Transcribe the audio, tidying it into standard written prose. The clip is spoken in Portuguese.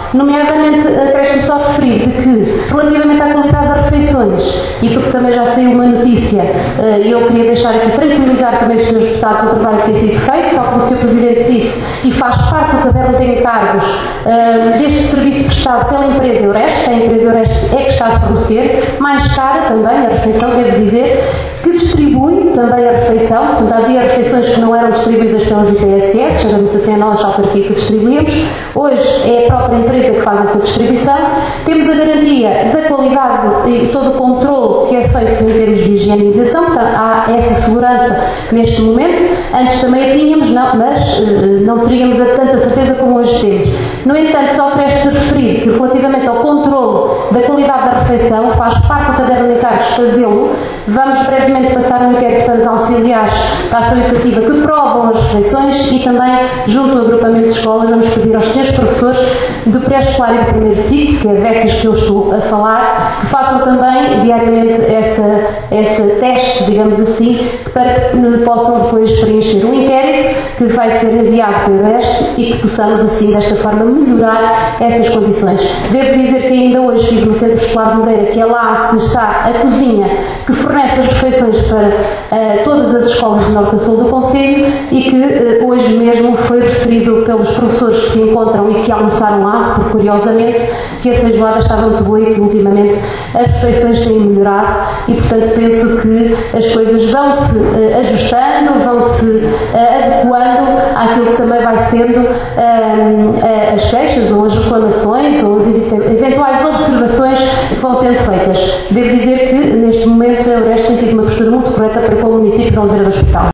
nomeadamente, acresce-me só referir de que, relativamente à qualidade das refeições, e porque também já saiu uma notícia, e eu queria deixar aqui tranquilizar também os senhores deputados o trabalho que tem sido feito, tal como o Sr. Presidente disse, e faz parte do caderno de encargos deste serviço prestado pela empresa Eureste. A empresa Eureste é que está a fornecer, mais cara também a refeição, devo dizer, que distribui também a refeição. Portanto, havia refeições que não eram distribuídas pelas IPSS, chegamos até a nós, a autarquia, que distribuímos. Hoje é a própria empresa que faz essa distribuição. Temos a garantia da qualidade e todo o controle que é feito em termos de higienização. Portanto, há essa segurança neste momento. Antes também a tínhamos, mas não teríamos tanta certeza como hoje temos. No entanto, só resta referir que, relativamente ao controle da qualidade da refeição, faz parte do caderno de encargos fazê-lo. Vamos brevemente passar um inquérito para os auxiliares da ação educativa que provam as refeições e também, junto ao agrupamento de escolas, vamos pedir aos senhores professores do pré-escolar e do primeiro ciclo, que é dessas que eu estou a falar, que façam também diariamente esse teste, digamos assim, para que possam depois preencher um inquérito que vai ser enviado para o Eureste e que possamos assim, desta forma, melhorar essas condições. Devo dizer que ainda hoje vivo no Centro Escolar de Nogueira, que é lá que está a cozinha que fornece as refeições para todas as escolas do Norte a Sul do Concelho e que hoje mesmo foi referido pelos professores que se encontram e que almoçaram lá, porque curiosamente que a feijoada estava muito boa e que ultimamente as refeições têm melhorado e, portanto, penso que as coisas vão-se ajustando, vão-se adequando àquilo que também vai sendo as queixas ou as reclamações ou as eventuais observações que vão sendo feitas. Devo dizer que, neste momento, a Eureste tem tido uma postura muito correta para com o município de Oliveira do Hospital.